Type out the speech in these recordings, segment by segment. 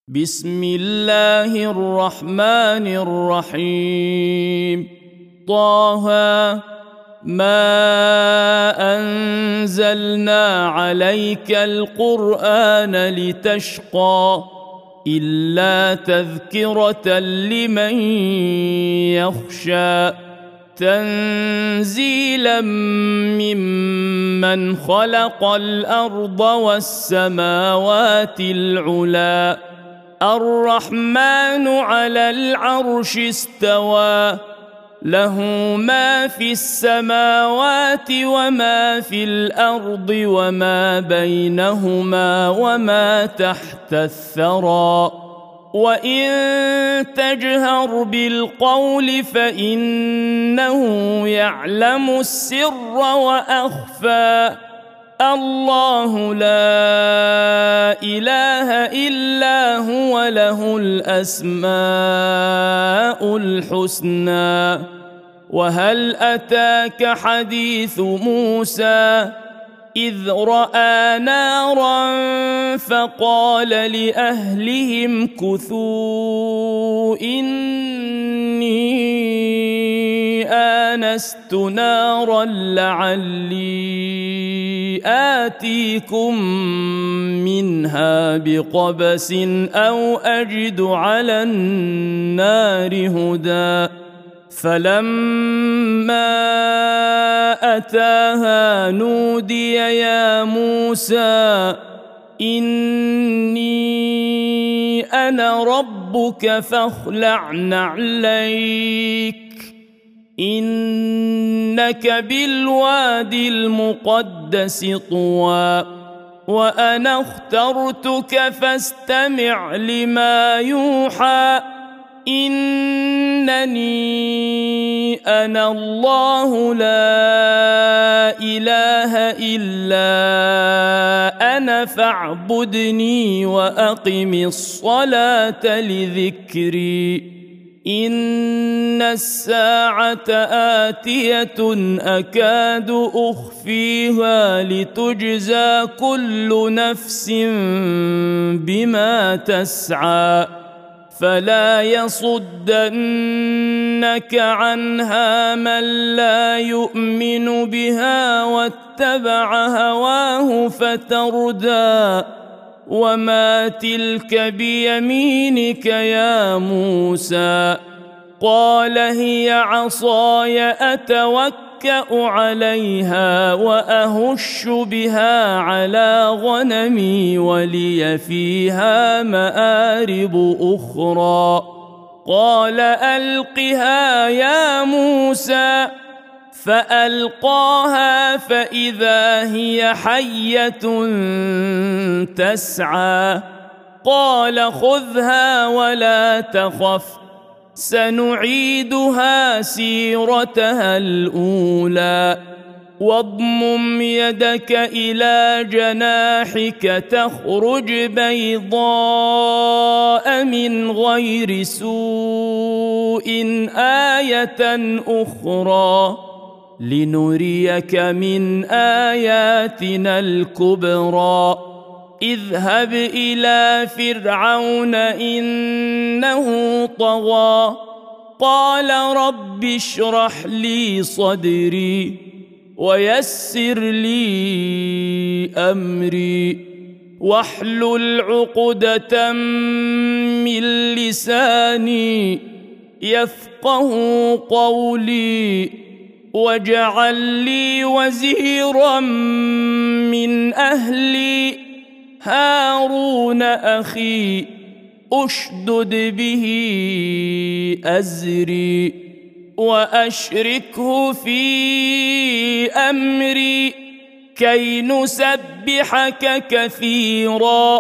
بسم الله الرحمن الرحيم. طه ما أنزلنا عليك القرآن لتشقى إلا تذكرة لمن يخشى تنزيلا ممن خلق الأرض والسماوات العلى الرحمن على العرش استوى له ما في السماوات وما في الأرض وما بينهما وما تحت الثرى وإن تجهر بالقول فإنه يعلم السر وأخفى الله لا إله إلا هو له الأسماء الحسنى. وهل أتاك حديث موسى إذ رأى نارا فقال لأهلهم كثوا إني آنست نارا لعلي آتيكم منها بقبس أو أجد على النار هدى فلما أتاها نودي يا موسى إني أنا ربك فاخلع نعليك إنك بالوادي المقدس طوى وأنا اخترتك فاستمع لما يوحى إنني أنا الله لا إله إلا أنا فاعبدني وأقم الصلاة لذكري إن الساعة آتية أكاد أخفيها لتجزى كل نفس بما تسعى فلا يصدنك عنها من لا يؤمن بها واتبع هواه فتردى وما تلك بيمينك يا موسى قال هي عصاي أتوكأ عليها وأهش بها على غنمي ولي فيها مآرب أخرى قال ألقها يا موسى فألقاها فإذا هي حية تسعى قال خذها ولا تخف سنعيدها سيرتها الأولى واضمم يدك إلى جناحك تخرج بيضاء من غير سوء آية أخرى لنريك من آياتنا الكبرى اذهب إلى فرعون إنه طغى قال رب اشرح لي صدري ويسر لي أمري واحلل عقدة من لساني يفقه قولي واجعل لي وزيرا من أهلي هارون أخي أشدد به أزري وأشركه في أمري كي نسبحك كثيرا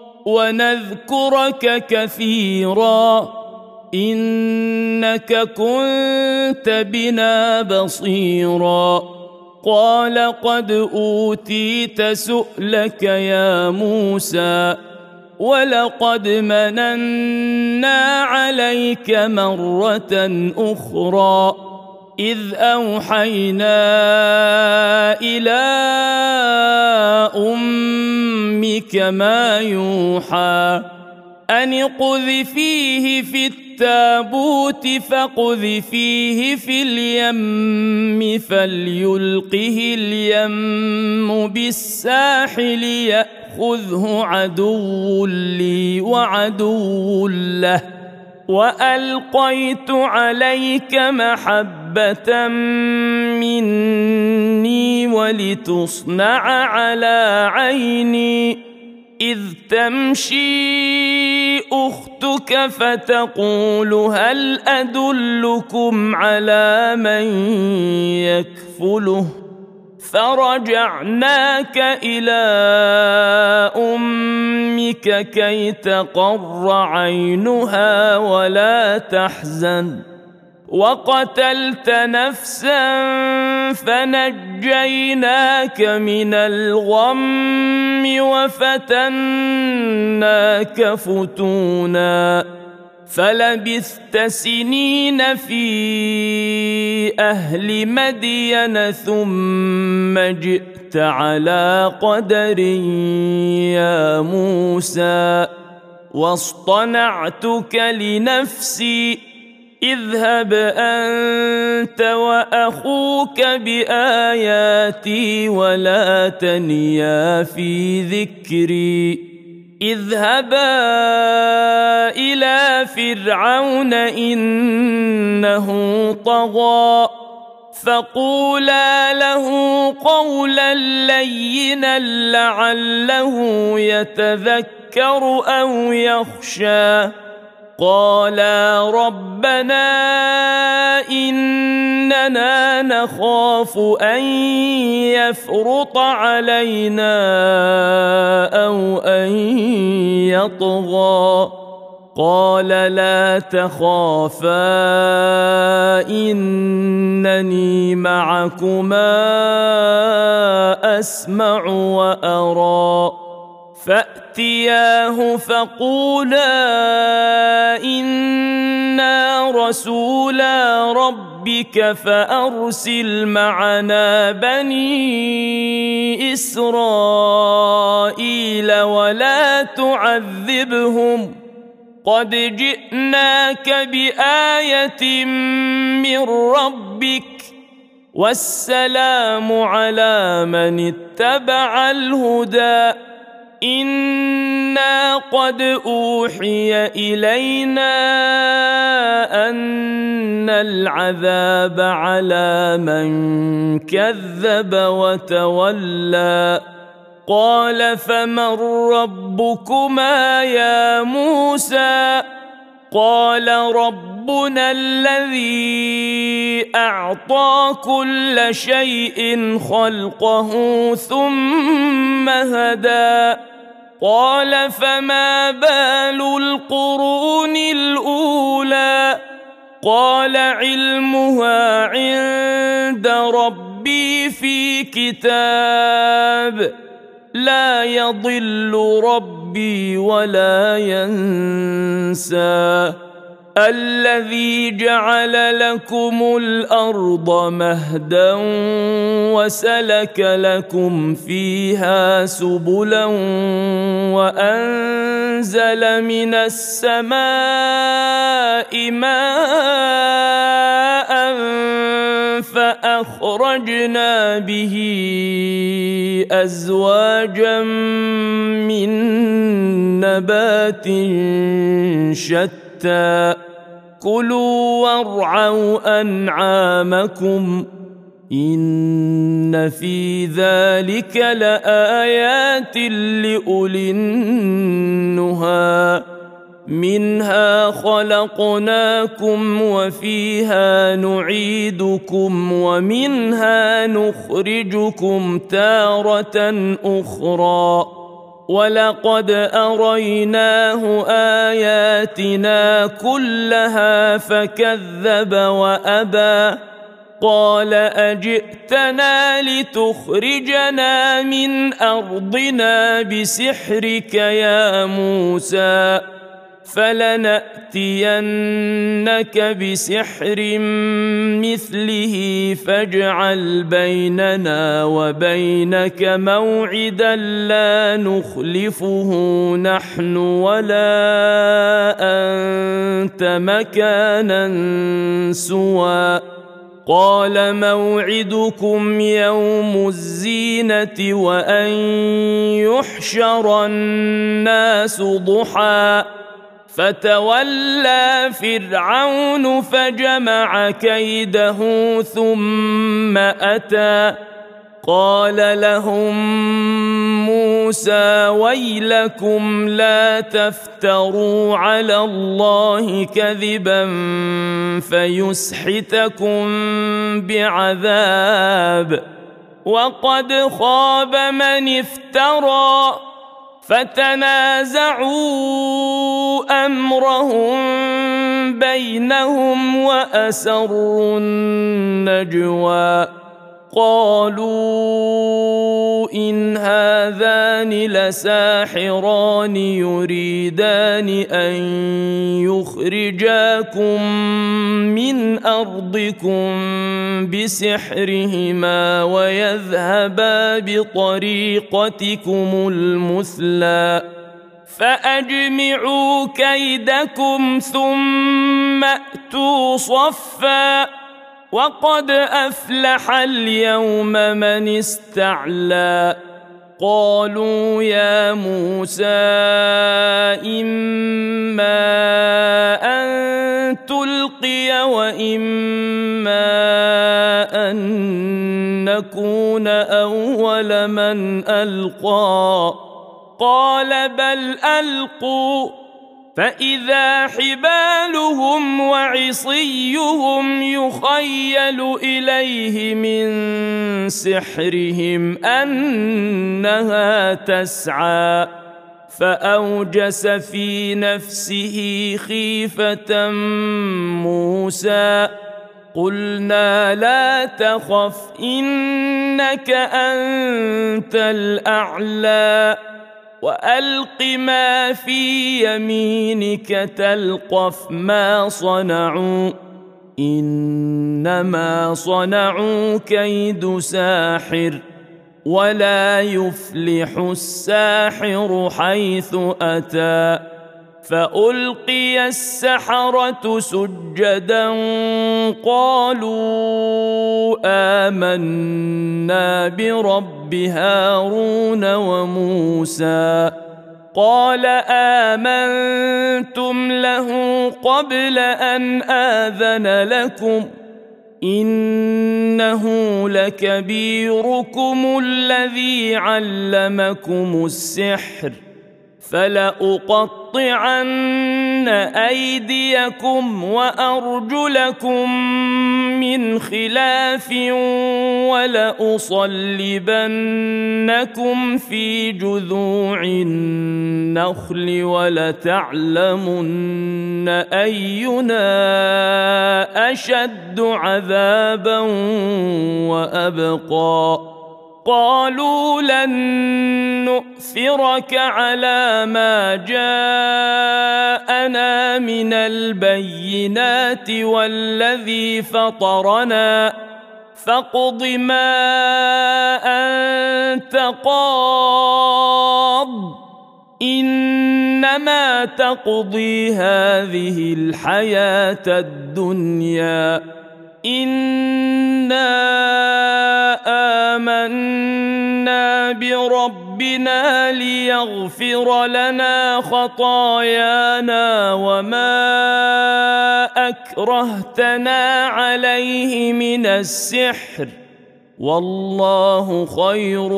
ونذكرك كثيرا إنك كنت بنا بصيرا قال قد أوتيت سؤلك يا موسى ولقد مننا عليك مرة أخرى إذ أوحينا إلى أمك ما يوحى أن اقذفيه في التابوت فاقذفيه في اليم فليلقه اليم بالساحل يأخذه عدو لي وعدو له وألقيت عليك محبة مني ولتصنع على عيني إذ تمشي أختك فتقول هل أدلكم على من يكفله فرجعناك إلى أمك كي تقر عينها ولا تحزن وقتلت نفسا فنجيناك من الغم وفتناك فتونا فلبثت سنين في أهل مدين ثم جئت على قدر يا موسى واصطنعتك لنفسي اذهب أنت وأخوك بآياتي ولا تنيا في ذكري اذهبا إلى فرعون إنه طغى فقولا له قولا لينا لعله يتذكر أو يخشى قالا ربنا إننا نخاف أن يفرط علينا أو أن يطغى قال لا تخافا إنني معكما أسمع وأرى فأتياه فقولا إنا رسولا ربك فأرسل معنا بني إسرائيل ولا تعذبهم قد جئناك بآية من ربك والسلام على من اتبع الهدى إنا قد أوحي إلينا أن العذاب على من كذب وتولى قال فمن ربكما يا موسى قال ربنا الذي أعطى كل شيء خلقه ثم هدى قال فما بال القرون الأولى قال علمها عند ربي في كتاب لا يضل ربي ولا ينسى الذي جعل لكم الأرض مهدا وسلك لكم فيها سبلا وأنزل من السماء ماء فأخرجنا به أزواجا من نبات شتى كلوا وارعوا أنعامكم إن في ذلك لآيات لأولي النهى منها خلقناكم وفيها نعيدكم ومنها نخرجكم تارة أخرى ولقد أريناه آياتنا كلها فكذب وأبى قال أجئتنا لتخرجنا من أرضنا بسحرك يا موسى فلنأتينك بسحر مثله فاجعل بيننا وبينك موعدا لا نخلفه نحن ولا أنت مكانا سوى قال موعدكم يوم الزينة وأن يحشر الناس ضحى فتولى فرعون فجمع كيده ثم أتى قال لهم موسى ويلكم لا تفتروا على الله كذبا فيسحتكم بعذاب وقد خاب من افترى فتنازعوا أمرهم بينهم وأسروا النجوى قالوا إن هذان لساحران يريدان أن يخرجاكم من أرضكم بسحرهما ويذهبا بطريقتكم المثلى فأجمعوا كيدكم ثم أتوا صفا وقد أفلح اليوم من استعلى قالوا يا موسى إما أن تلقي وإما أن نكون أول من ألقى قال بل ألقوا فإذا حبالهم وعصيهم يخيل إليه من سحرهم أنها تسعى فأوجس في نفسه خيفة موسى قلنا لا تخف إنك أنت الأعلى وألق ما في يمينك تلقف ما صنعوا إنما صنعوا كيد ساحر ولا يفلح الساحر حيث أتى فألقي السحرة سجدا قالوا آمنا برب هارون وموسى قال آمنتم له قبل أن آذن لكم إنه لكبيركم الذي علمكم السحر فلأقطعن أيديكم وأرجلكم من خلاف ولأصلبنكم في جذوع النخل ولتعلمن أينا أشد عذابا وأبقى قالوا لن نؤثرك على ما جاءنا من البينات والذي فطرنا فاقض ما أنت قاض إنما تقضي هذه الحياة الدنيا إنا آمنا بربنا ليغفر لنا خطايانا وما أكرهتنا عليه من السحر والله خير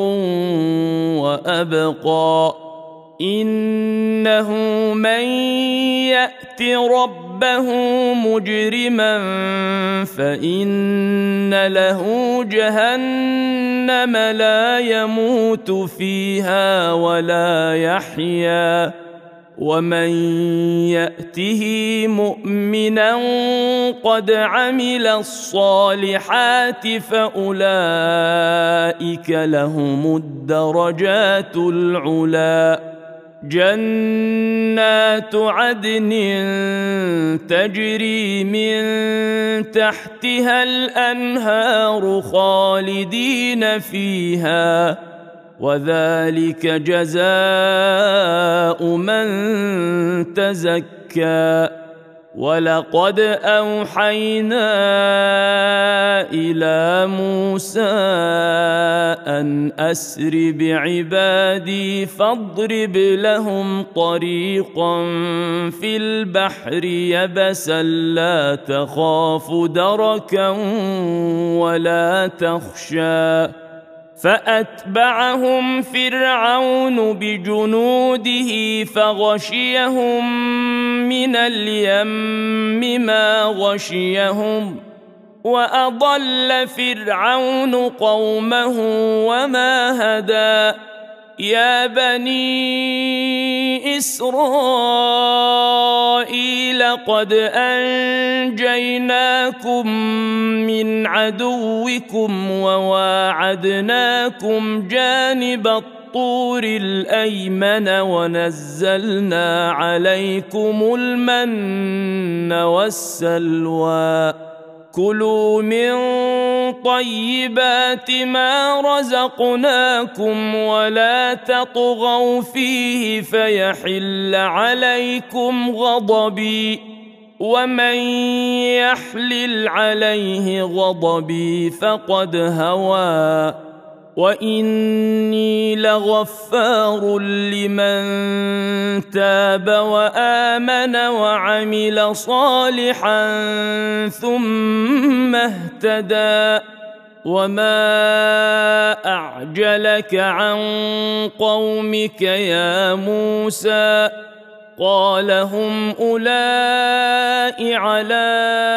وأبقى إنه من يأت ربه مجرما فإن له جهنم لا يموت فيها ولا يحيا ومن يأته مؤمنا قد عمل الصالحات فأولئك لهم الدرجات العلى جنات عدن تجري من تحتها الأنهار خالدين فيها وذلك جزاء من تزكى ولقد أوحينا إلى موسى أن أسر بعبادي فاضرب لهم طريقا في البحر يبسا لا تخاف دركا ولا تخشى فأتبعهم فرعون بجنوده فغشيهم من اليم ما غشيهم وأضل فرعون قومه وما هدى يا بني إسرائيل قد أنجيناكم من عدوكم وواعدناكم جانب الطور الأيمن ونزلنا عليكم المن والسلوى كلوا من طيبات ما رزقناكم ولا تطغوا فيه فيحل عليكم غضبي ومن يحلل عليه غضبي فقد هوى وإني لغفار لمن تاب وآمن وعمل صالحا ثم اهتدى وما أعجلك عن قومك يا موسى قال هم أولئك على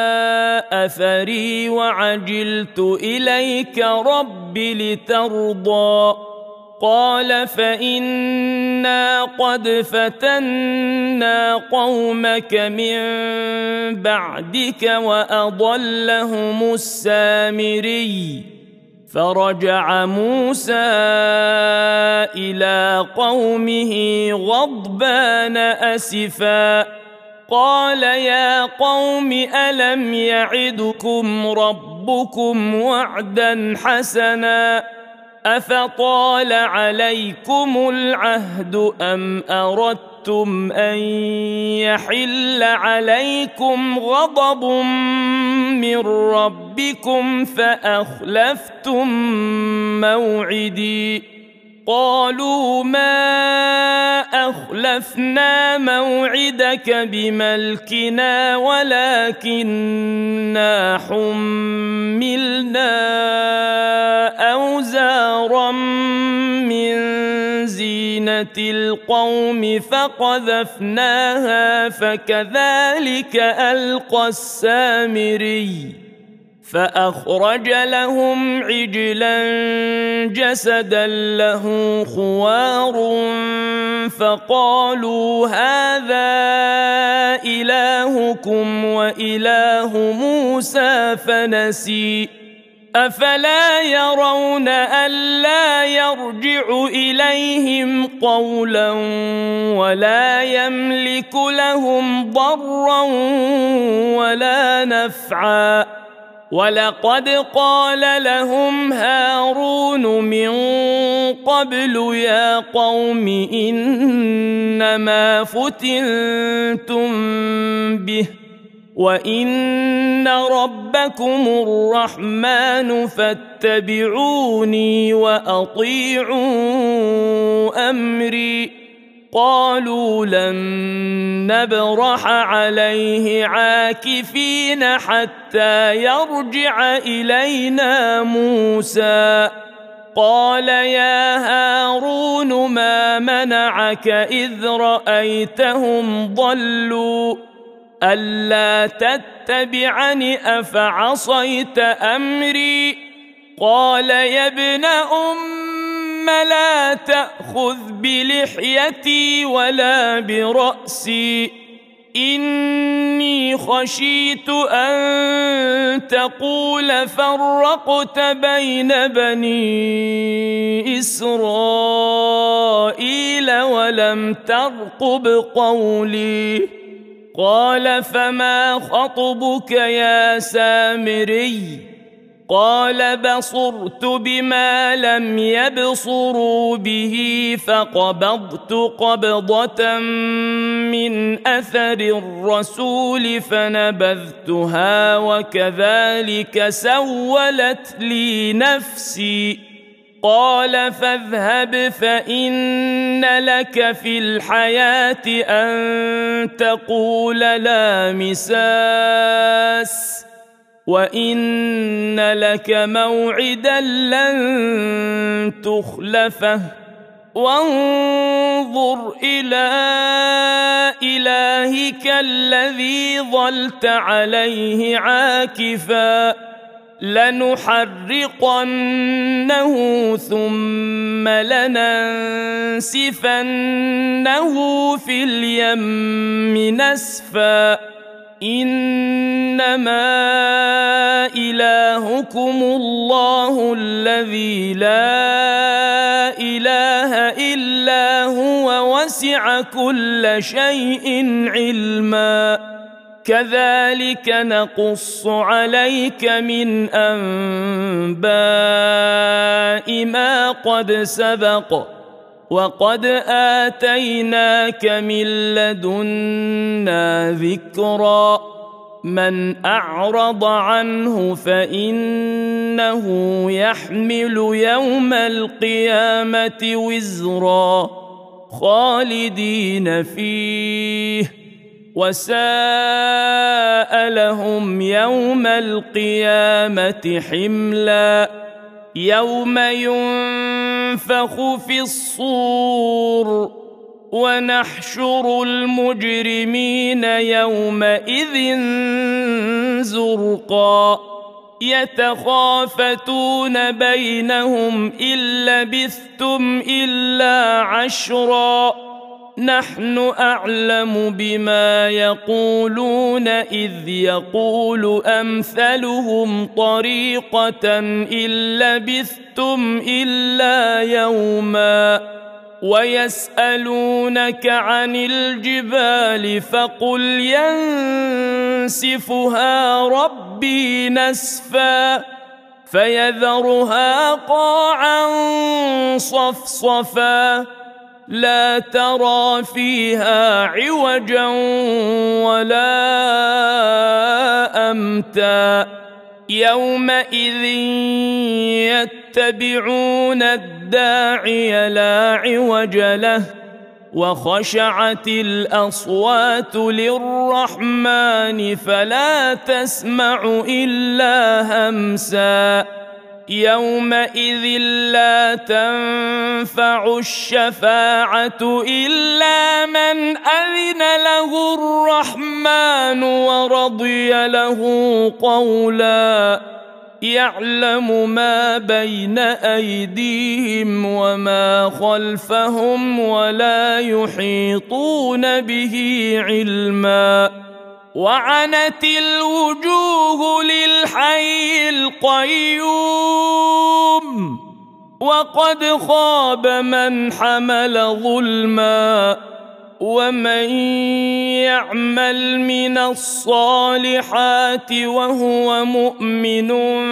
أثري وعجلت إليك رب لترضى قال فإنا قد فتنا قومك من بعدك وأضلهم السامري فرجع موسى إلى قومه غضبان أسفا قال يا قوم ألم يعدكم ربكم وعدا حسنا أفطال عليكم العهد أم أردتم أن يحل عليكم غضب من ربكم فأخلفتم موعدي قالوا ما أخلفنا موعدك بملكنا ولكننا حملنا أوزارا من زينة القوم فقذفناها فكذلك ألقى السامري فأخرج لهم عجلا جسدا له خوار فقالوا هذا إلهكم وإله موسى فنسي أفلا يرون ألا يرجع إليهم قولا ولا يملك لهم ضرا ولا نفعا ولقد قال لهم هارون من قبل يا قوم إنما فتنتم به وإن ربكم الرحمن فاتبعوني وأطيعوا أمري قالوا لن نبرح عليه عاكفين حتى يرجع إلينا موسى قال يا هارون ما منعك إذ رأيتهم ضلوا ألا تتبعني أفعصيت أمري قال يا ابن لا تأخذ بلحيتي ولا برأسي إني إني خشيت أن تقول فرقت بين بني إسرائيل ولم ترقب قولي. قال فما خطبك يا سامري؟ قال بصرت بما لم يبصروا به فقبضت قبضة من أثر الرسول فنبذتها وكذلك سولت لي نفسي. قال فاذهب فإن لك في الحياة أن تقول لا مساس وإن لك موعدا لن تخلفه وانظر إلى إلهك الذي ظلت عليه عاكفا لنحرقنه ثم لننسفنه في اليم نسفا إنما إلهكم الله الذي لا إله إلا هو وسع كل شيء علما كذلك نقص عليك من أنباء ما قد سبق وقد آتيناك من لدنا ذكرا من أعرض عنه فإنه يحمل يوم القيامة وزرا خالدين فيه وساء لهم يوم القيامة حملا يوم ينفخ في الصور ونحشر المجرمين يومئذ زرقا يتخافتون بينهم إن لبثتم إلا عشرا نحن أعلم بما يقولون إذ يقول أمثلهم طريقة إن لبثتم إلا يوما ويسألونك عن الجبال فقل ينسفها ربي نسفا فيذرها قاعا صفصفا لا ترى فيها عوجا ولا أمتا يومئذ يتبعون الداعي لا عوج له وخشعت الأصوات للرحمن فلا تسمع إلا همسا يومئذ لا تنفع الشفاعة إلا من أذن له الرحمن ورضي له قولا يعلم ما بين أيديهم وما خلفهم ولا يحيطون به علما وعنت الوجوه للحي القيوم وقد خاب من حمل ظلما ومن يعمل من الصالحات وهو مؤمن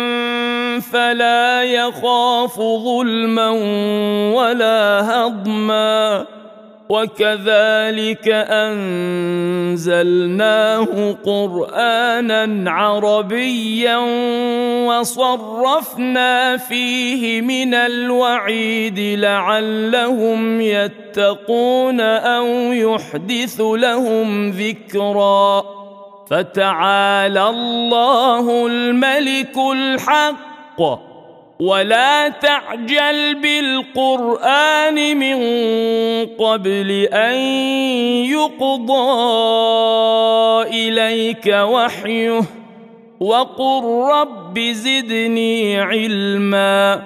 فلا يخاف ظلما ولا هضما وكذلك أنزلناه قرآنا عربيا وصرفنا فيه من الوعيد لعلهم يتقون أو يحدث لهم ذكرا فتعالى الله الملك الحق ولا تعجل بالقرآن من قبل أن يقضى إليك وحيه وقل رب زدني علما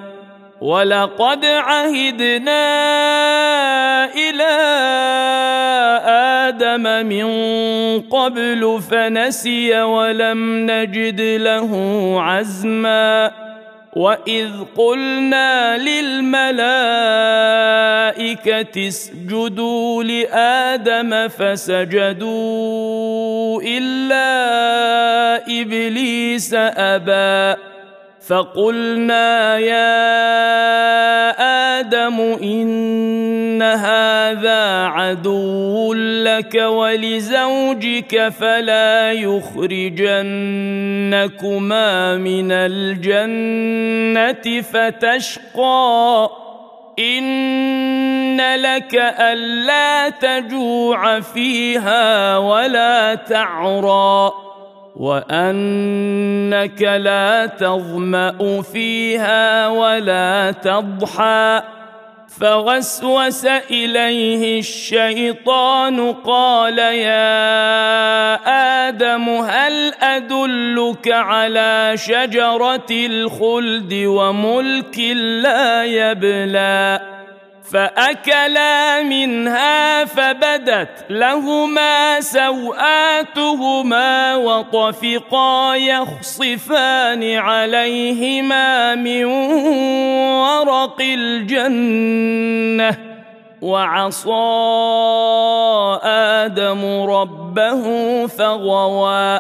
ولقد عهدنا إلى آدم من قبل فنسي ولم نجد له عزما وإذ قلنا للملائكة اسجدوا لآدم فسجدوا إلا إبليس أبى فقلنا يا آدم إن هذا عدو لك ولزوجك فلا يخرجنكما من الجنة فتشقى إن لك ألا تجوع فيها ولا تعرى وأنك لا تظمأ فيها ولا تضحى فوسوس إليه الشيطان قال يا آدم هل أدلك على شجرة الخلد وملك لا يبلى فأكلا منها فبدت لهما سوآتهما وطفقا يخصفان عليهما من ورق الجنة وعصى آدم ربه فغوى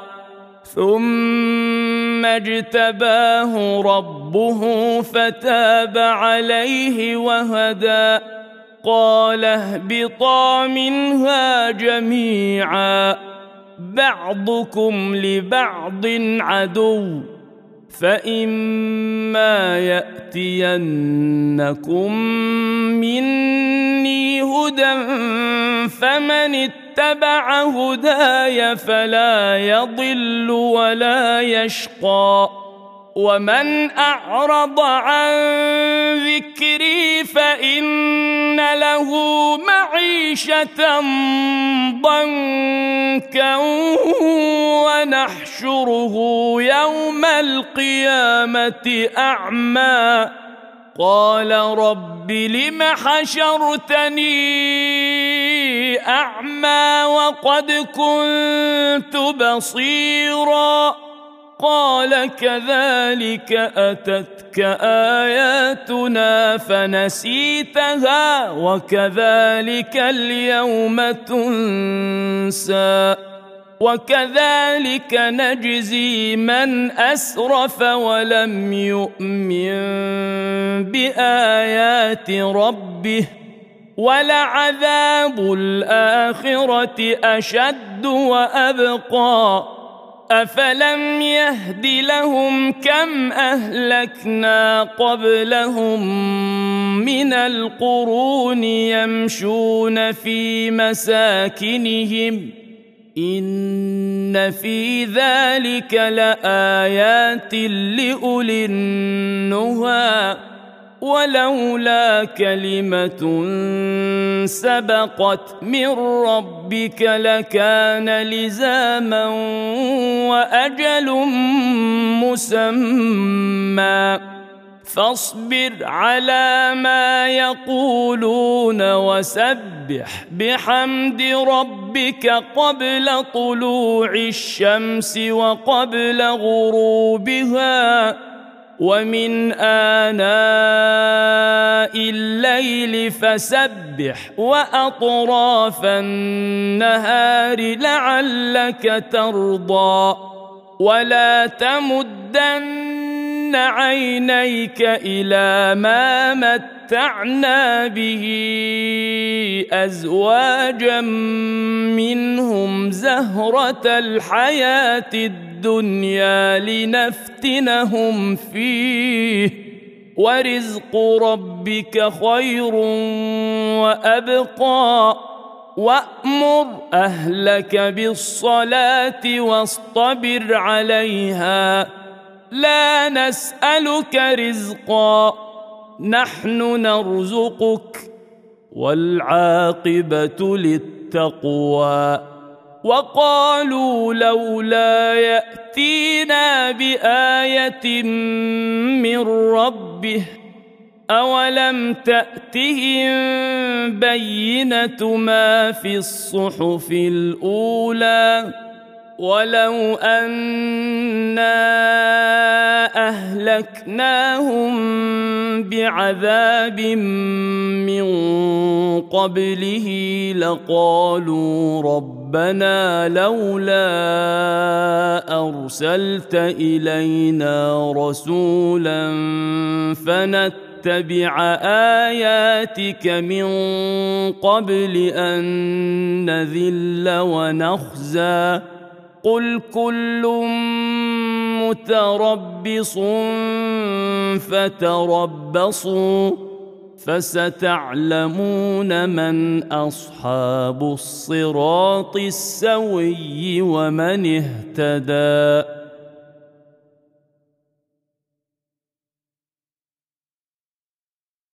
ثم اجتباه ربه فتاب عليه وهدى قال اهبطا منها جميعا بعضكم لبعض عدو فإما يأتينكم مني هدى فمن اتبع هداي فلا يضل ولا يشقى ومن أعرض عن ذكري فإن له معيشة ضنكا ونحشره يوم القيامة أعمى قال رب لم حشرتني أعمى وقد كنت بصيرا قال كذلك أتتك آياتنا فنسيتها وكذلك اليوم تنسى وكذلك نجزي من أسرف ولم يؤمن بآيات ربه ولعذاب الآخرة أشد وأبقى أفلم يهد لهم كم أهلكنا قبلهم من القرون يمشون في مساكنهم إن في ذلك لآيات لأولي النهى ولولا كلمة سبقت من ربك لكان لزاما وأجل مسمى فاصبر على ما يقولون وسبح بحمد ربك قبل طلوع الشمس وقبل غروبها ومن آناء الليل فسبح وأطراف النهار لعلك ترضى ولا تمدن عينيك إلى ما متعنا به أزواجا منهم زهرة الحياة الدنيا لنفتنهم فيه ورزق ربك خير وأبقى وأمر أهلك بالصلاة واصطبر عليها لا نسألك رزقا نحن نرزقك والعاقبة للتقوى وقالوا لولا يأتينا بآية من ربه أولم تأتهم بينة ما في الصحف الأولى ولو أنا أهلكناهم بعذاب من قبله لقالوا ربنا لولا أرسلت إلينا رسولا فنتبع آياتك من قبل أن نذل ونخزى قل كل متربص فتربصوا فستعلمون من أصحاب الصراط السوي ومن اهتدى.